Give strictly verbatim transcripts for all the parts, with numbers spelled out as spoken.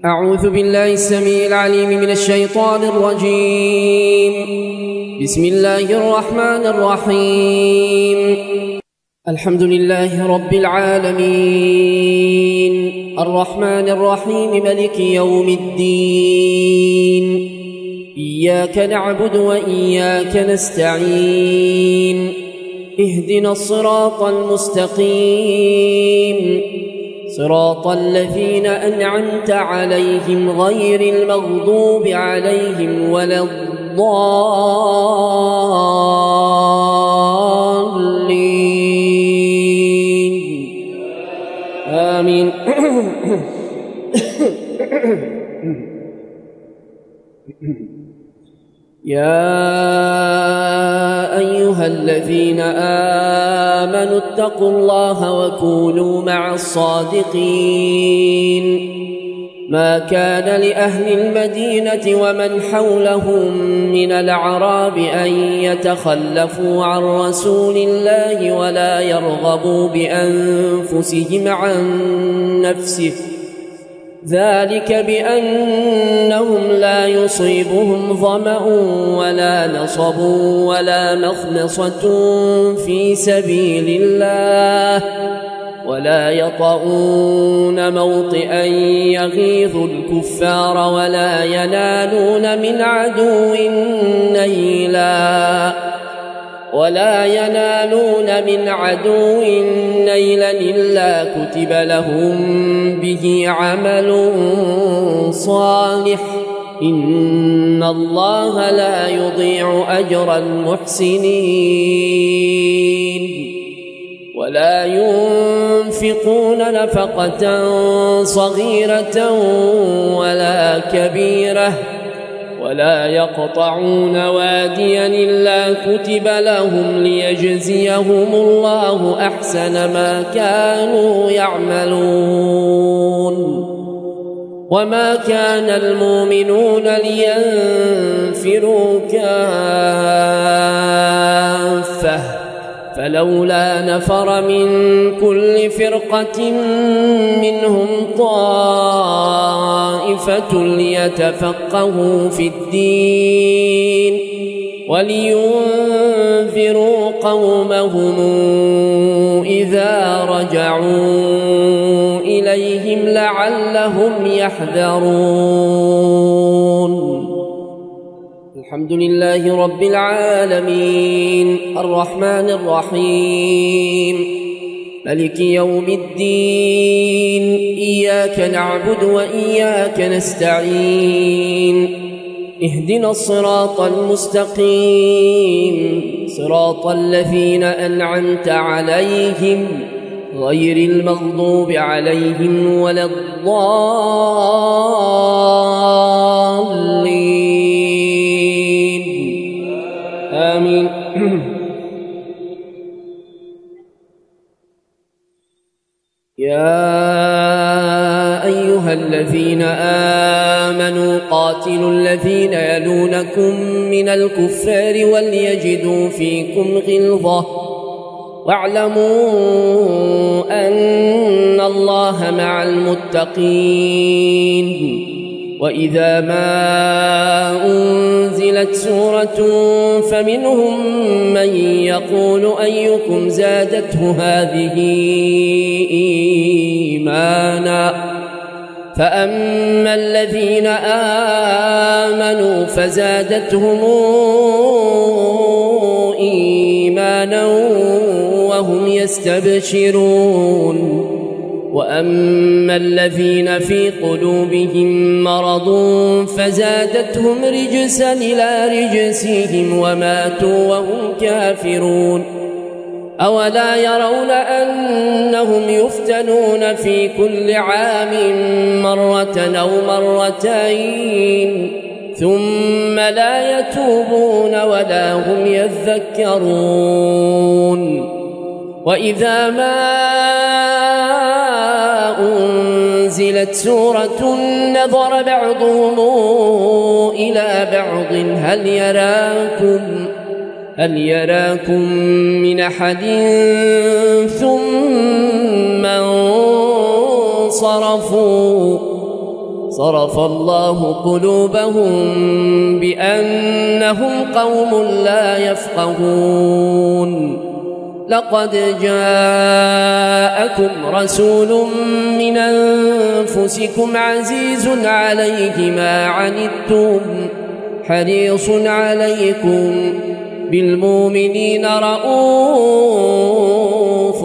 أعوذ بالله السميع العليم من الشيطان الرجيم. بسم الله الرحمن الرحيم. الحمد لله رب العالمين الرحمن الرحيم ملك يوم الدين. إياك نعبد وإياك نستعين. اهدنا الصراط المستقيم صراط الذين أنعمت عليهم غير المغضوب عليهم ولا الضالين آمين. يا أيها الذين آمنوا اتقوا الله وكونوا مع الصادقين. ما كان لأهل المدينة ومن حولهم من الأعراب أن يتخلفوا عن رسول الله ولا يرغبوا بأنفسهم عن نفسه، ذلك بأنهم لا يصيبهم ظمأ ولا نصب ولا مخمصة في سبيل الله ولا يطؤون موطئا يغيظ الكفار ولا ينالون من عدو نيلا ولا ينالون من عدو نيلا إلا كتب لهم به عمل صالح، إن الله لا يضيع أجر المحسنين. ولا ينفقون نفقة صغيرة ولا كبيرة ولا يقطعون واديا إلا كتب لهم ليجزيهم الله أحسن ما كانوا يعملون. وما كان المؤمنون لينفروا كافة، فلولا نفر من كل فرقة منهم طائفة ليتفقهوا في الدين ولينذروا قومهم إذا رجعوا إليهم لعلهم يحذرون. الحمد لله رب العالمين الرحمن الرحيم ملك يوم الدين. إياك نعبد وإياك نستعين. اهدنا الصراط المستقيم صراط الذين أنعمت عليهم غير المغضوب عليهم ولا الضالين آمين. يا أيها الذين آمنوا قاتلوا الذين يلونكم من الكفار وليجدوا فيكم غلظة واعلموا أن الله مع المتقين. وإذا ما أنزلت سورة فمنهم من يقول أيكم زادته هذه إيمانا، فأما الذين آمنوا فزادتهم إيمانا وهم يستبشرون. وأما الذين في قلوبهم مرض فزادتهم رجسا إلى رجسهم وماتوا وهم كافرون. أولا يرون أنهم يفتنون في كل عام مرة أو مرتين ثم لا يتوبون ولا هم يذكرون. وإذا ما أنزلت سورة نظر بعضهم إلى بعض هل يراكم هل يراكم من أحد ثم انصرفوا صرف الله قلوبهم بأنهم قوم لا يفقهون لقد جاءكم رسول من أنفسكم عزيز عليه ما عنتم حريص عليكم بالمؤمنين رؤوف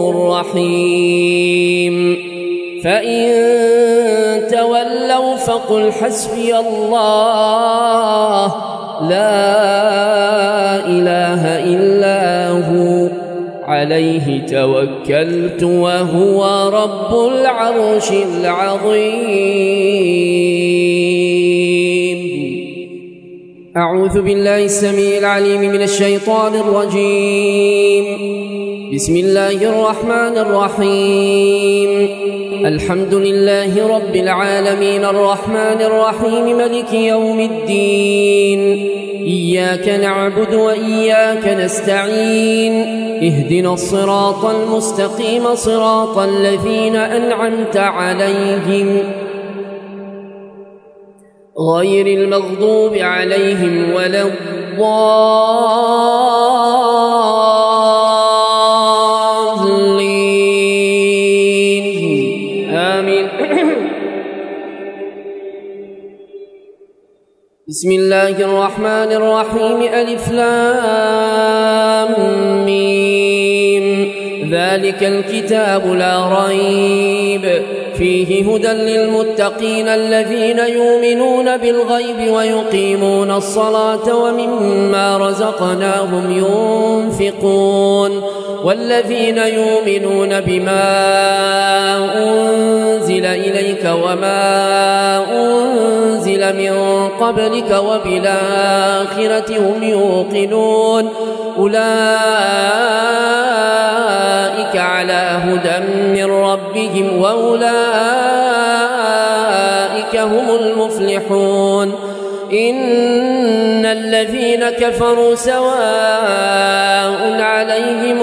رحيم فإن تولوا فقل حسبي الله لا إله إلا هو عليه توكلت وهو رب العرش العظيم. أعوذ بالله السميع العليم من الشيطان الرجيم. بسم الله الرحمن الرحيم. الحمد لله رب العالمين الرحمن الرحيم ملك يوم الدين إياك نعبد وإياك نستعين اهدنا الصراط المستقيم صراط الذين أنعمت عليهم غير المغضوب عليهم ولا الضالين آمين. بسم الله الرحمن الرحيم ألف لام ميم ذلك الكتاب لا ريب فيه هدى للمتقين الذين يؤمنون بالغيب ويقيمون الصلاة ومما رزقناهم ينفقون والذين يؤمنون بما أنزل إليك وما أنزل من قبلك وبالآخرة هم يوقنون أولئك على هدى من ربهم وأولئك هم المفلحون. إن الذين كفروا سواء عليهم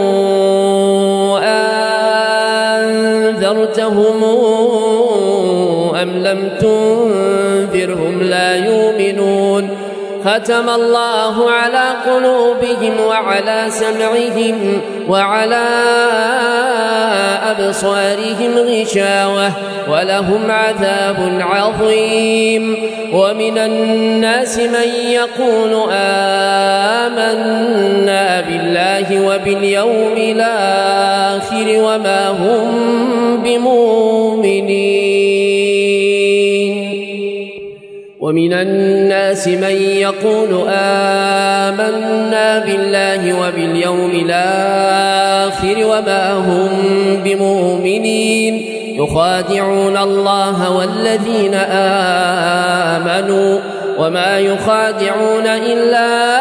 أنذرتهم أم لم تنذرهم لا يؤمنون ختم الله على قلوبهم وعلى سمعهم وعلى أبصارهم غشاوة ولهم عذاب عظيم. ومن الناس من يقول آمنا بالله وباليوم الآخر وما هم بمؤمنين. ومن الناس من يقول آمنا بالله وباليوم الآخر وما هم بمؤمنين يخادعون الله والذين آمنوا وما يخادعون إلا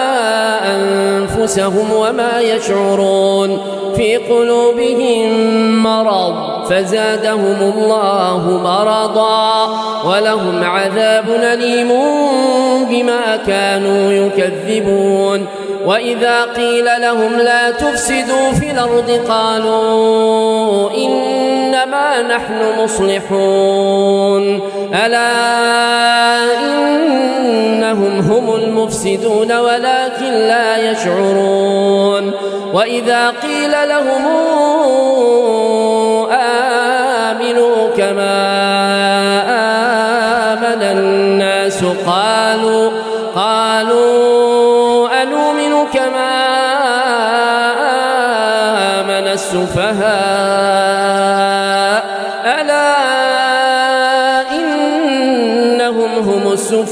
أنفسهم وما يشعرون في قلوبهم مرض فزادهم الله مرضا ولهم عذاب أليم بما كانوا يكذبون. وإذا قيل لهم لا تفسدوا في الأرض قالوا إنما نحن مصلحون ألا إنهم هم المفسدون ولكن لا يشعرون. وإذا قيل لهم آمنوا كما آمن الناس قالوا قالوا أنؤمن كما آمن السفهاء ألا إنهم هم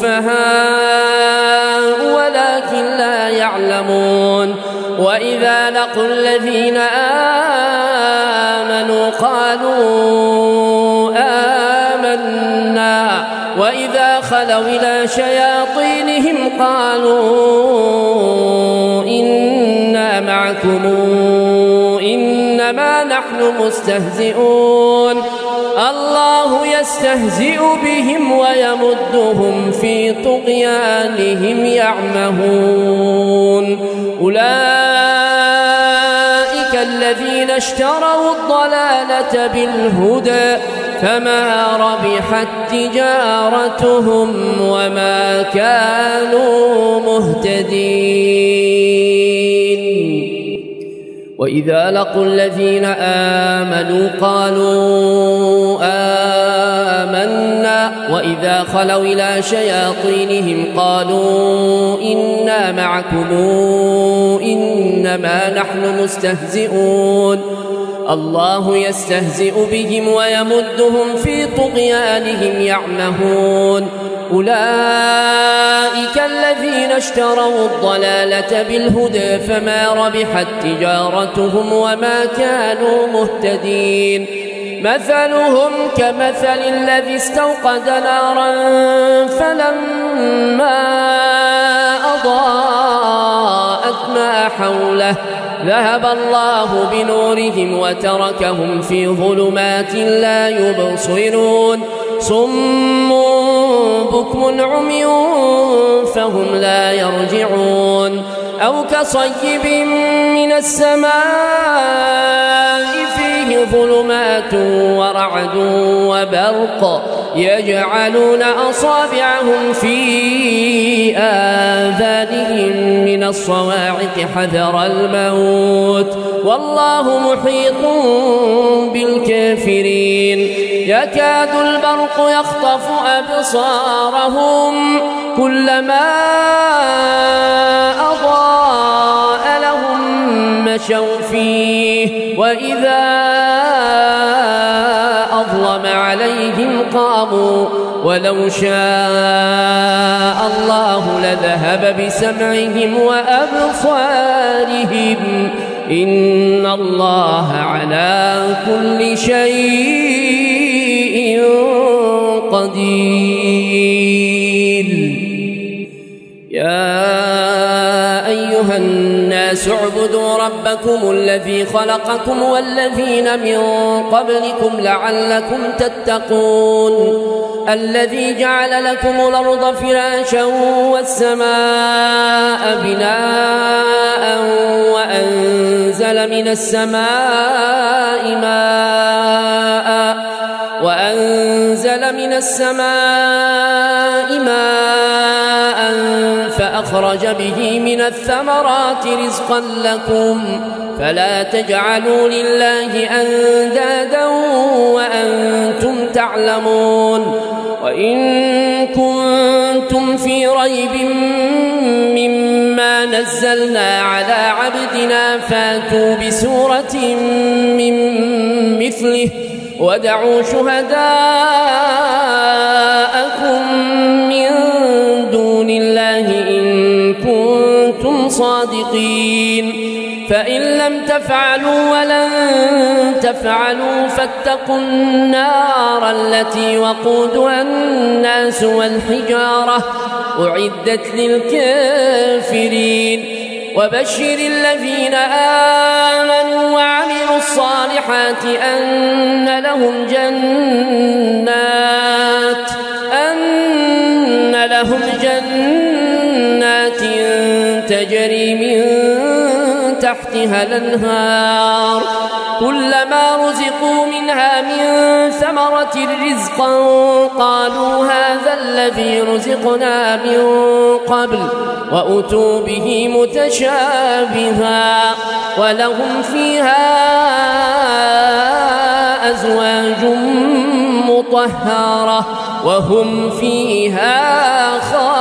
السفهاء ولكن لا يعلمون. وإذا لقوا الذين آمنوا قالوا آمنا وإذا خلوا إلى شياطينهم قالوا إنا معكم إنما نحن مستهزئون الله يستهزئ بهم ويمدهم في طغيانهم يعمهون. أولئك الذين اشتروا الضلالة بالهدى فما ربحت تجارتهم وما كانوا مهتدين. وإذا لقوا الذين آمنوا قالوا آمنا وإذا خلوا إلى شياطينهم قالوا إنا معكم إنما نحن مستهزئون الله يستهزئ بهم ويمدهم في طغيانهم يعمهون. أولئك الذين اشتروا الضلالة بالهدى فما ربحت تجارتهم وما كانوا مهتدين. مثلهم كمثل الذي استوقد نارا فلما أضاءت ما حوله ذهب الله بنورهم وتركهم في ظلمات لا يبصرون صم بكم عمي فهم لا يرجعون. أو كصيب من السماء فيه ظلمات ورعد وبرق يجعلون أصابعهم في آذانهم من الصواعق حذر الموت والله محيط بالكافرين. يكاد البرق يخطف أبصارهم كلما أضاء لهم مشوا فيه وإذا أظلم عليهم قاموا ولو شاء الله لذهب بسمعهم وأبصارهم إن الله على كل شيء قدير. يا أيها الناس اعبدوا ربكم الذي خلقكم والذين من قبلكم لعلكم تتقون الذي جعل لكم الأرض فراشا والسماء بناء وأنزل من السماء ماء وأنزل من السماء ماء فأخرج به من الثمرات رزقا لكم فلا تجعلوا لله أندادا وأنتم تعلمون. وإن كنتم في ريب مما نزلنا على عبدنا فاتوا بسورة من مثله وادعوا شهداءكم من دون الله إن كنتم صادقين. فإن لم تفعلوا ولن تفعلوا فاتقوا النار التي وقودها الناس والحجارة أعدت للكافرين. وبشر الذين آمنوا وعملوا الصالحات أن لهم جنات أن لهم جنات تجري من تحتها الأنهار كلما رزقوا منها من ثمرة رزقا قالوا هذا الذي رزقنا من قبل وأتوا به متشابها ولهم فيها أزواج مطهرة وهم فيها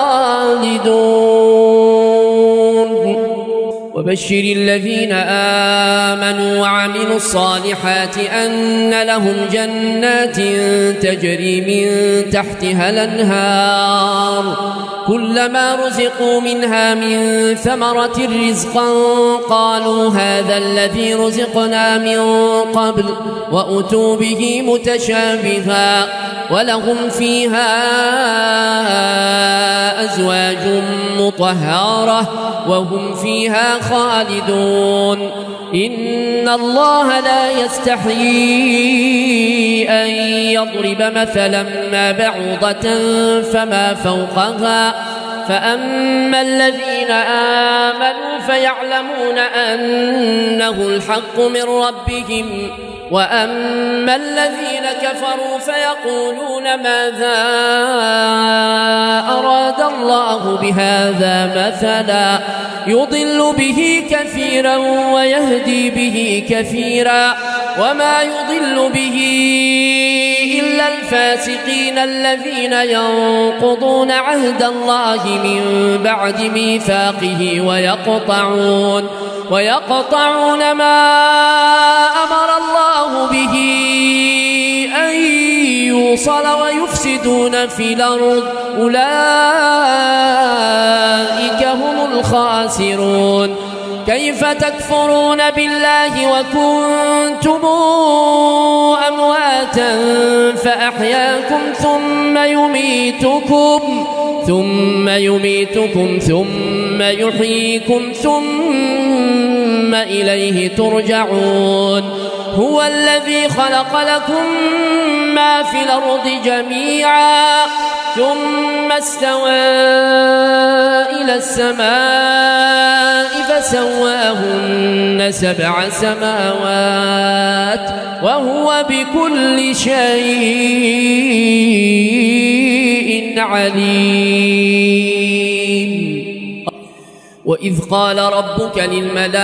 خالدون. وبشر الذين آمنوا وعملوا الصالحات أن لهم جنات تجري من تحتها الأنهار كلما رزقوا منها من ثمرة رزقا قالوا هذا الذي رزقنا من قبل وأتوا به متشابها ولهم فيها أزواج مطهرة وهم فيها خالدون. إن الله لا يستحيي أن يضرب مثلا ما بعوضة فما فوقها فأما الذين آمنوا فيعلمون أنه الحق من ربهم وأما الذين كفروا فيقولون ماذا أراد الله بهذا مثلا يضل به كثيرا ويهدي به كثيرا وما يضل به إلا الفاسقين الذين ينقضون عهد الله من بعد ميثاقه ويقطعون ويقطعون ما أمر الله به أن يوصل ويفسدون في الأرض أولئك هم الخاسرون. كيف تكفرون بالله وكنتم أمواتا فأحياكم ثم يميتكم ثم يميتكم ثم يحييكم ثم إليه ترجعون. هو الذي خلق لكم ما في الأرض جميعا ثم استوى إلى السماء فسواهن سبع سماوات وهو بكل شيء عليم. وإذ قال ربك للملائكة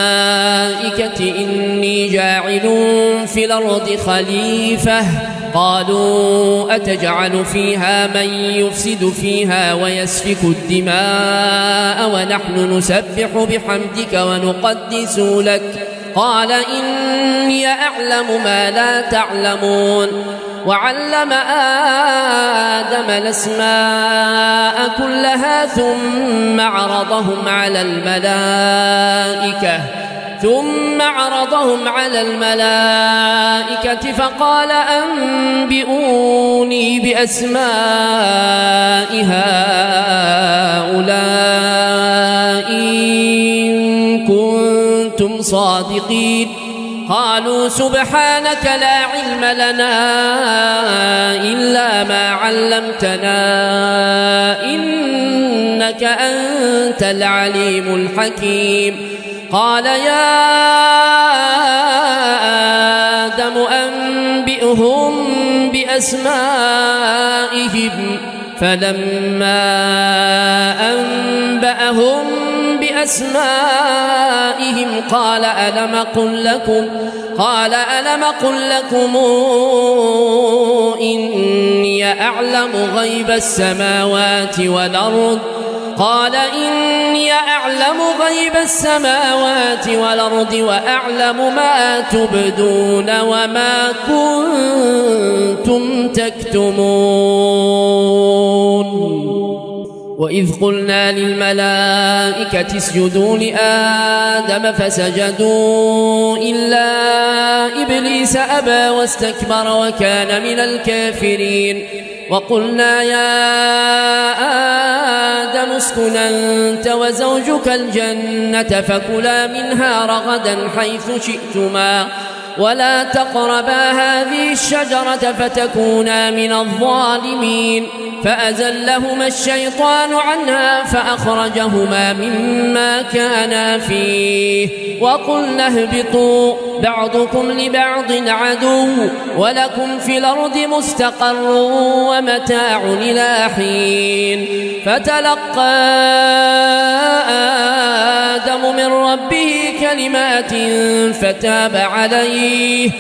إني جاعل في الأرض خليفة قالوا أتجعل فيها من يفسد فيها ويسفك الدماء ونحن نسبح بحمدك ونقدس لك قال إني أعلم ما لا تعلمون. وعلم آدم الأسماء كلها ثم عرضهم على الملائكة ثم عرضهم على الملائكة فقال أنبئوني بأسماء هؤلاء إن كنتم صادقين. قالوا سبحانك لا علم لنا إلا ما علمتنا إنك أنت العليم الحكيم. قال يا آدم أنبئهم بأسمائهم فلما أنبأهم بأسمائهم قال ألم قل لكم قال ألم قل لكم إني أعلم غيب السماوات والأرض قال إني أعلم غيب السماوات والأرض وأعلم ما تبدون وما كنتم تكتمون. وإذ قلنا للملائكة اسجدوا لآدم فسجدوا إلا إبليس أبى واستكبر وكان من الكافرين. وقلنا يا آدم اسكن أنت وزوجك الجنة فكلا منها رغدا حيث شئتما ولا تقربا هذه الشجرة فتكونا من الظالمين. فأزلهما الشيطان عنها فأخرجهما مما كانا فيه وقلنا اهبطوا بعضكم لبعض عدو ولكم في الأرض مستقر ومتاع إلى حين. فتلقى آدم من ربه كلمات فتاب عليه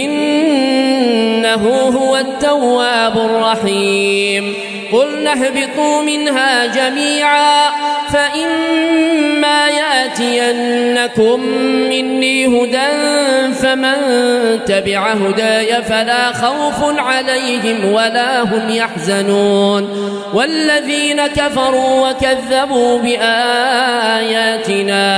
إنه هو التواب الرحيم. قلنا اهبطوا منها جميعا فإما يأتينكم مني هدى فمن تبع هداي فلا خوف عليهم ولا هم يحزنون. والذين كفروا وكذبوا بآياتنا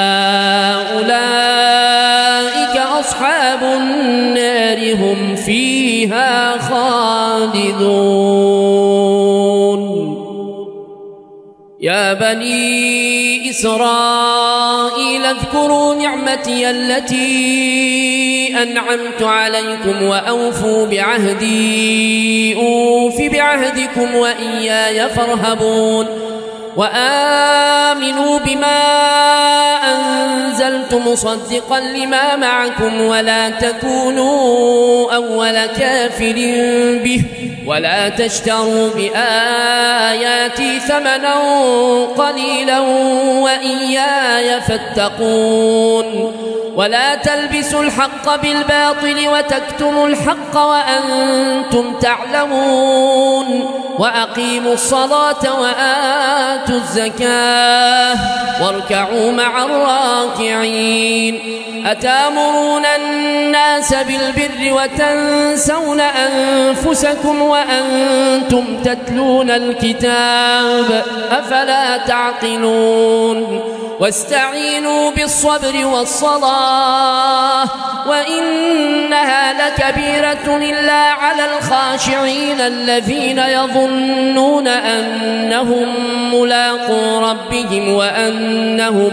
أولئك أصحاب النار هم فيها خالدون. يا بني إسرائيل اذكروا نعمتي التي أنعمت عليكم وأوفوا بعهدي أوف بعهدكم وإياي فارهبون. وآمنوا بما أنزلت مصدقا لما معكم ولا تكونوا أول كافر به ولا تشتروا بآياتي ثمنا قليلا وإياي فاتقون ولا تلبسوا الحق بالباطل وتكتموا الحق وأنتم تعلمون وأقيموا الصلاة وآتوا الزكاة واركعوا مع الراكعين أتامرون الناس بالبر وتنسون أنفسكم وأنتم تتلون الكتاب أفلا تعقلون واستعينوا بالصبر والصلاة وإنها لكبيرة إلا على الخاشعين الذين يظنون أنهم ملاقو ربهم وأنهم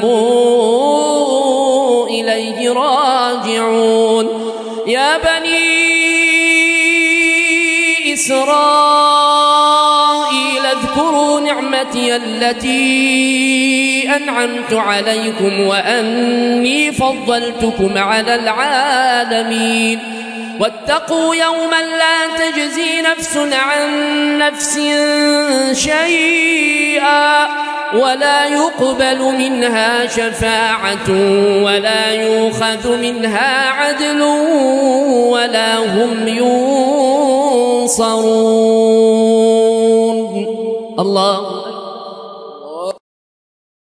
إليه راجعون يا بني إسرائيل اذكروا نعمتي التي أنعمت عليكم وأني فضلتكم على العالمين واتقوا يوما لا تجزي نفس عن نفس شيئا ولا يقبل منها شفاعة ولا يؤخذ منها عدل ولا هم ينصرون. الله